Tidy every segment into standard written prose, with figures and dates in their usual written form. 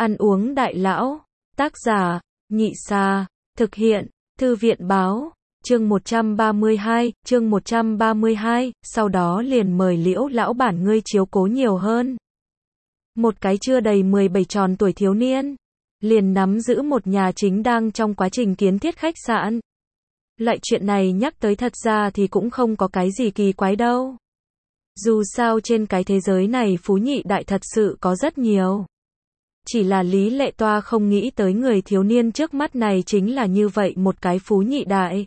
Ăn uống đại lão. Tác giả, Nhị Xà. Thực hiện, Thư viện báo. Chương 132, sau đó liền mời Liễu lão bản ngươi chiếu cố nhiều hơn. Một cái chưa đầy 17 tròn tuổi thiếu niên, liền nắm giữ một nhà chính đang trong quá trình kiến thiết khách sạn. Loại chuyện này nhắc tới thật ra thì cũng không có cái gì kỳ quái đâu. Dù sao trên cái thế giới này phú nhị đại thật sự có rất nhiều. Chỉ là Lý Lệ Toa không nghĩ tới người thiếu niên trước mắt này chính là như vậy một cái phú nhị đại.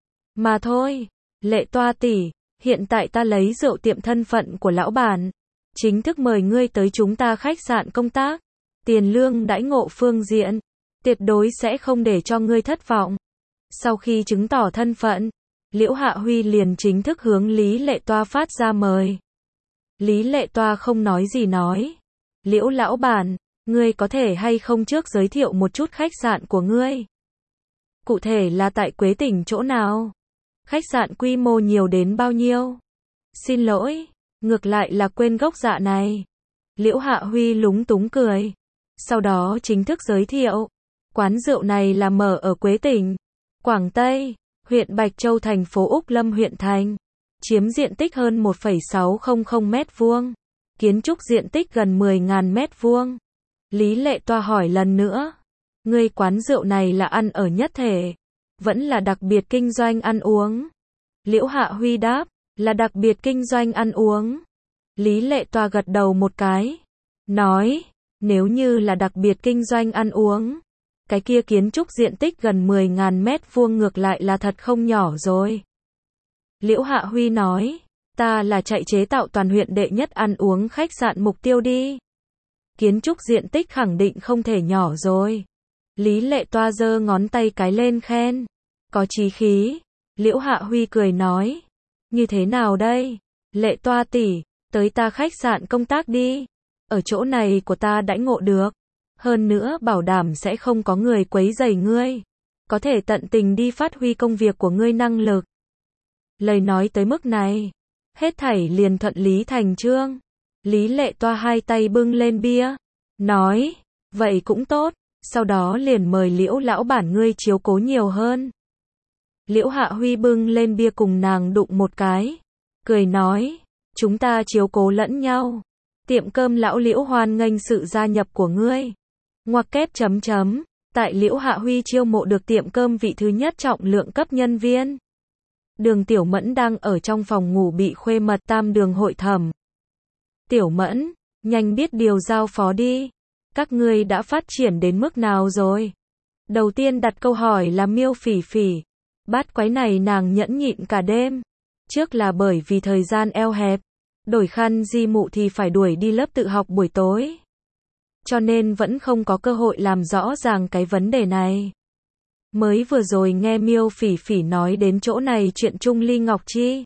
Mà thôi, Lệ Toa tỷ, hiện tại ta lấy rượu tiệm thân phận của lão bản, chính thức mời ngươi tới chúng ta khách sạn công tác. Tiền lương đãi ngộ phương diện, tuyệt đối sẽ không để cho ngươi thất vọng. Sau khi chứng tỏ thân phận, Liễu Hạ Huy liền chính thức hướng Lý Lệ Toa phát ra mời. Lý Lệ Toa không nói gì nói. Liễu lão bản, ngươi có thể hay không trước giới thiệu một chút khách sạn của ngươi? Cụ thể là tại Quế Tỉnh chỗ nào? Khách sạn quy mô nhiều đến bao nhiêu? Xin lỗi, ngược lại là quên gốc dạ này. Liễu Hạ Huy lúng túng cười. Sau đó chính thức giới thiệu. Quán rượu này là mở ở Quế Tỉnh, Quảng Tây, huyện Bạch Châu thành phố Úc Lâm huyện thành. Chiếm diện tích hơn 1,600 mét vuông. Kiến trúc diện tích gần 10.000 mét vuông. Lý Lệ Toa hỏi lần nữa. Ngươi quán rượu này là ăn ở nhất thể, vẫn là đặc biệt kinh doanh ăn uống? Liễu Hạ Huy đáp, là đặc biệt kinh doanh ăn uống. Lý Lệ Toa gật đầu một cái. Nói, nếu như là đặc biệt kinh doanh ăn uống, cái kia kiến trúc diện tích gần 10.000 mét vuông ngược lại là thật không nhỏ rồi. Liễu Hạ Huy nói, ta là chạy chế tạo toàn huyện đệ nhất ăn uống khách sạn mục tiêu đi. Kiến trúc diện tích khẳng định không thể nhỏ rồi. Lý Lệ Toa giơ ngón tay cái lên khen. Có chí khí. Liễu Hạ Huy cười nói. Như thế nào đây? Lệ Toa tỷ, tới ta khách sạn công tác đi. Ở chỗ này của ta đãi ngộ được. Hơn nữa bảo đảm sẽ không có người quấy rầy ngươi. Có thể tận tình đi phát huy công việc của ngươi năng lực. Lời nói tới mức này, hết thảy liền thuận lý thành chương. Lý Lệ Toa hai tay bưng lên bia, nói, vậy cũng tốt, sau đó liền mời Liễu lão bản ngươi chiếu cố nhiều hơn. Liễu Hạ Huy bưng lên bia cùng nàng đụng một cái, cười nói, chúng ta chiếu cố lẫn nhau. Tiệm cơm lão Liễu hoan nghênh sự gia nhập của ngươi. Ngoặc kép chấm chấm, tại Liễu Hạ Huy chiêu mộ được tiệm cơm vị thứ nhất trọng lượng cấp nhân viên. Đường Tiểu Mẫn đang ở trong phòng ngủ bị khuê mật Tam Đường hội thẩm. Tiểu Mẫn, nhanh biết điều giao phó đi. Các ngươi đã phát triển đến mức nào rồi? Đầu tiên đặt câu hỏi là Miêu Phỉ Phỉ. Bát quái này nàng nhẫn nhịn cả đêm. Trước là bởi vì thời gian eo hẹp, đổi khăn di mụ thì phải đuổi đi lớp tự học buổi tối. Cho nên vẫn không có cơ hội làm rõ ràng cái vấn đề này. Mới vừa rồi nghe Miêu Phỉ Phỉ nói đến chỗ này chuyện Trung Ly Ngọc Chi.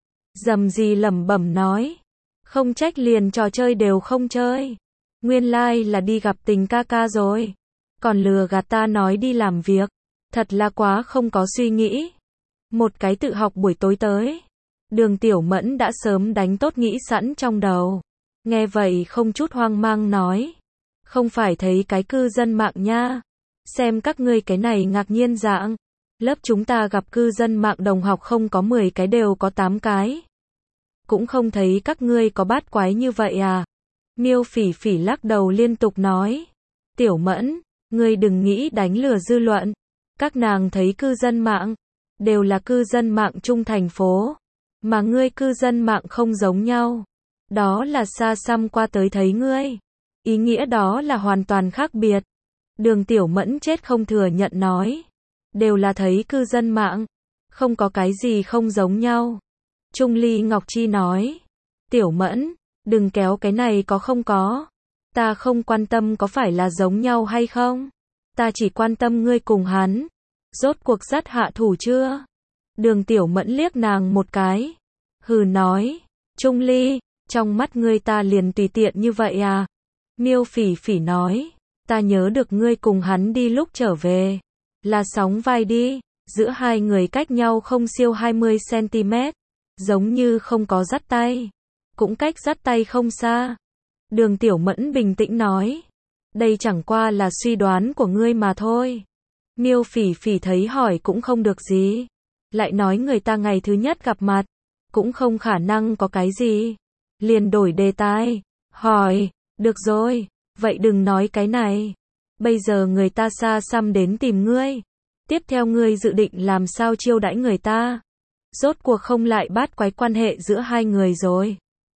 Dầm gì lẩm bẩm nói. Không trách liền trò chơi đều không chơi. Nguyên lai là đi gặp tình ca ca rồi. Còn lừa gạt ta nói đi làm việc. Thật là quá không có suy nghĩ. Một cái tự học buổi tối tới. Đường Tiểu Mẫn đã sớm đánh tốt nghĩ sẵn trong đầu. Nghe vậy không chút hoang mang nói. Không phải thấy cái cư dân mạng nha. Xem các ngươi cái này ngạc nhiên dạng. Lớp chúng ta gặp cư dân mạng đồng học không có 10 cái đều có 8 cái. Cũng không thấy các ngươi có bát quái như vậy à. Miêu Phỉ Phỉ lắc đầu liên tục nói. Tiểu Mẫn, ngươi đừng nghĩ đánh lừa dư luận. Các nàng thấy cư dân mạng, đều là cư dân mạng chung thành phố. Mà ngươi cư dân mạng không giống nhau. Đó là xa xăm qua tới thấy ngươi. Ý nghĩa đó là hoàn toàn khác biệt. Đường Tiểu Mẫn chết không thừa nhận nói. Đều là thấy cư dân mạng. Không có cái gì không giống nhau. Trung Ly Ngọc Chi nói. Tiểu Mẫn, đừng kéo cái này có không có. Ta không quan tâm có phải là giống nhau hay không. Ta chỉ quan tâm ngươi cùng hắn. Rốt cuộc dắt hạ thủ chưa? Đường Tiểu Mẫn liếc nàng một cái. Hừ nói. Trung Ly, trong mắt ngươi ta liền tùy tiện như vậy à? Miêu Phỉ Phỉ nói. Ta nhớ được ngươi cùng hắn đi lúc trở về. Là sóng vai đi. Giữa hai người cách nhau không siêu 20 cm. Giống như không có dắt tay. Cũng cách dắt tay không xa. Đường Tiểu Mẫn bình tĩnh nói. Đây chẳng qua là suy đoán của ngươi mà thôi. Miêu Phỉ Phỉ thấy hỏi cũng không được gì. Lại nói người ta ngày thứ nhất gặp mặt, cũng không khả năng có cái gì. Liền đổi đề tài, hỏi, được rồi, vậy đừng nói cái này. Bây giờ người ta xa xăm đến tìm ngươi. Tiếp theo ngươi dự định làm sao chiêu đãi người ta? Rốt cuộc không lại bát quái quan hệ giữa hai người rồi.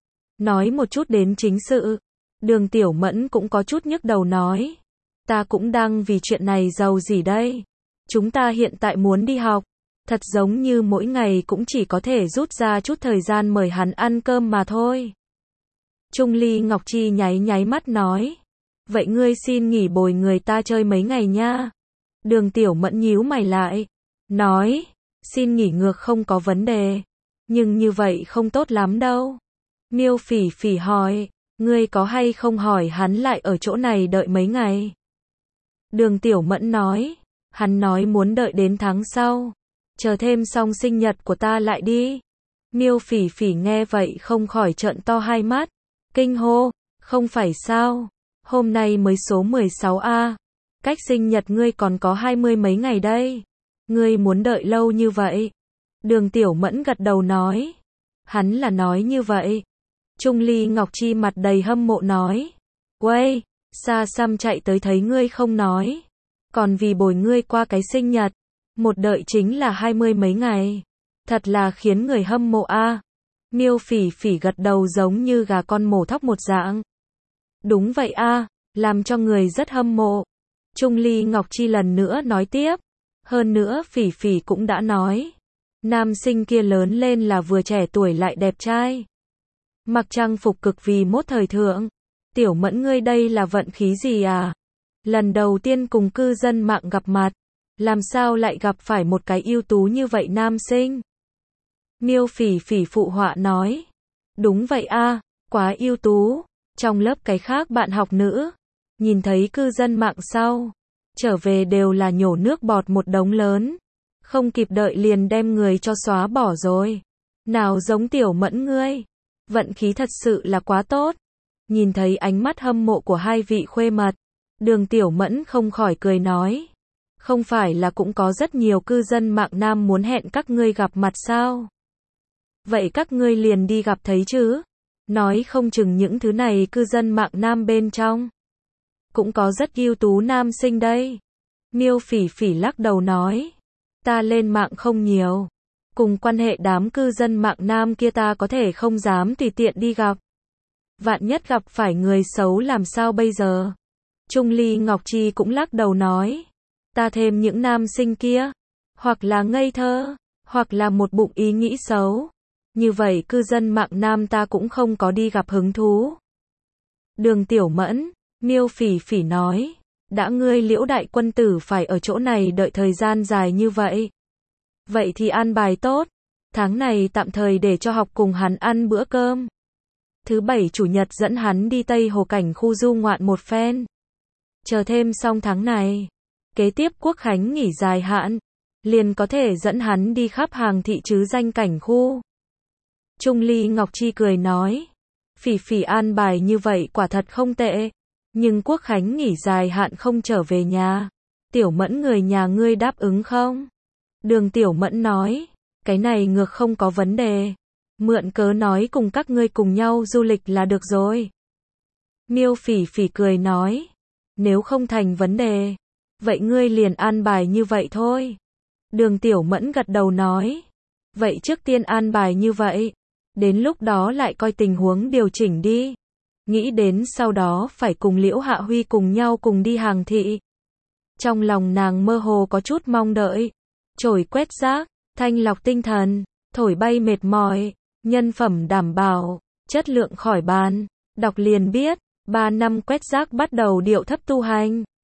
Nói một chút đến chính sự. Đường Tiểu Mẫn cũng có chút nhức đầu nói. Ta cũng đang vì chuyện này giàu gì đây. Chúng ta hiện tại muốn đi học. Thật giống như mỗi ngày cũng chỉ có thể rút ra chút thời gian mời hắn ăn cơm mà thôi. Trung Ly Ngọc Chi nháy nháy mắt nói. Vậy ngươi xin nghỉ bồi người ta chơi mấy ngày nha. Đường Tiểu Mẫn nhíu mày lại. Nói, xin nghỉ ngược không có vấn đề. Nhưng như vậy không tốt lắm đâu. Miêu Phỉ Phỉ hỏi, ngươi có hay không hỏi hắn lại ở chỗ này đợi mấy ngày? Đường Tiểu Mẫn nói, hắn nói muốn đợi đến tháng sau. Chờ thêm xong sinh nhật của ta lại đi. Miêu Phỉ Phỉ nghe vậy không khỏi trợn to hai mắt. Kinh hô, không phải sao? Hôm nay mới số 16A. Cách sinh nhật ngươi còn có 20 mấy ngày đây. Ngươi muốn đợi lâu như vậy? Đường Tiểu Mẫn gật đầu nói. Hắn là nói như vậy. Trung Ly Ngọc Chi mặt đầy hâm mộ nói. Uây, xa xăm chạy tới thấy ngươi không nói. Còn vì bồi ngươi qua cái sinh nhật. Một đợi chính là 20 mấy ngày. Thật là khiến người hâm mộ a. Miêu Phỉ Phỉ gật đầu giống như gà con mổ thóc một dạng. Đúng vậy a, làm cho người rất hâm mộ. Trung Ly Ngọc Chi lần nữa nói tiếp. Hơn nữa Phỉ Phỉ cũng đã nói. Nam sinh kia lớn lên là vừa trẻ tuổi lại đẹp trai. Mặc trang phục cực vì mốt thời thượng. Tiểu Mẫn ngươi đây là vận khí gì à? Lần đầu tiên cùng cư dân mạng gặp mặt. Làm sao lại gặp phải một cái ưu tú như vậy nam sinh? Miêu Phỉ Phỉ phụ họa nói. Đúng vậy a, quá ưu tú. Trong lớp cái khác bạn học nữ. Nhìn thấy cư dân mạng sau. Trở về đều là nhổ nước bọt một đống lớn. Không kịp đợi liền đem người cho xóa bỏ rồi. Nào giống Tiểu Mẫn ngươi. Vận khí thật sự là quá tốt. Nhìn thấy ánh mắt hâm mộ của hai vị khuê mật. Đường Tiểu Mẫn không khỏi cười nói. Không phải là cũng có rất nhiều cư dân mạng nam muốn hẹn các ngươi gặp mặt sao? Vậy các ngươi liền đi gặp thấy chứ? Nói không chừng những thứ này cư dân mạng nam bên trong. Cũng có rất ưu tú nam sinh đây. Miêu Phỉ Phỉ lắc đầu nói. Ta lên mạng không nhiều. Cùng quan hệ đám cư dân mạng nam kia ta có thể không dám tùy tiện đi gặp. Vạn nhất gặp phải người xấu làm sao bây giờ? Trung Ly Ngọc Chi cũng lắc đầu nói. Ta thêm những nam sinh kia. Hoặc là ngây thơ. Hoặc là một bụng ý nghĩ xấu. Như vậy cư dân mạng nam ta cũng không có đi gặp hứng thú. Đường Tiểu Mẫn, Miêu Phỉ Phỉ nói. Đã ngươi Liễu đại quân tử phải ở chỗ này đợi thời gian dài như vậy. Vậy thì an bài tốt. Tháng này tạm thời để cho học cùng hắn ăn bữa cơm. Thứ bảy chủ nhật dẫn hắn đi Tây Hồ Cảnh khu du ngoạn một phen. Chờ thêm xong tháng này. Kế tiếp Quốc khánh nghỉ dài hạn. Liền có thể dẫn hắn đi khắp hàng thị trứ danh cảnh khu. Trung Ly Ngọc Chi cười nói. Phỉ Phỉ an bài như vậy quả thật không tệ. Nhưng Quốc khánh nghỉ dài hạn không trở về nhà. Tiểu Mẫn người nhà ngươi đáp ứng không? Đường Tiểu Mẫn nói. Cái này ngược không có vấn đề. Mượn cớ nói cùng các ngươi cùng nhau du lịch là được rồi. Miêu Phỉ Phỉ cười nói. Nếu không thành vấn đề. Vậy ngươi liền an bài như vậy thôi. Đường Tiểu Mẫn gật đầu nói. Vậy trước tiên an bài như vậy. Đến lúc đó lại coi tình huống điều chỉnh đi. Nghĩ đến sau đó phải cùng Liễu Hạ Huy cùng nhau cùng đi hàng thị. Trong lòng nàng mơ hồ có chút mong đợi. Chổi quét rác, thanh lọc tinh thần, thổi bay mệt mỏi, nhân phẩm đảm bảo, chất lượng khỏi bàn. Đọc liền biết, 3 năm quét rác bắt đầu điệu thấp tu hành.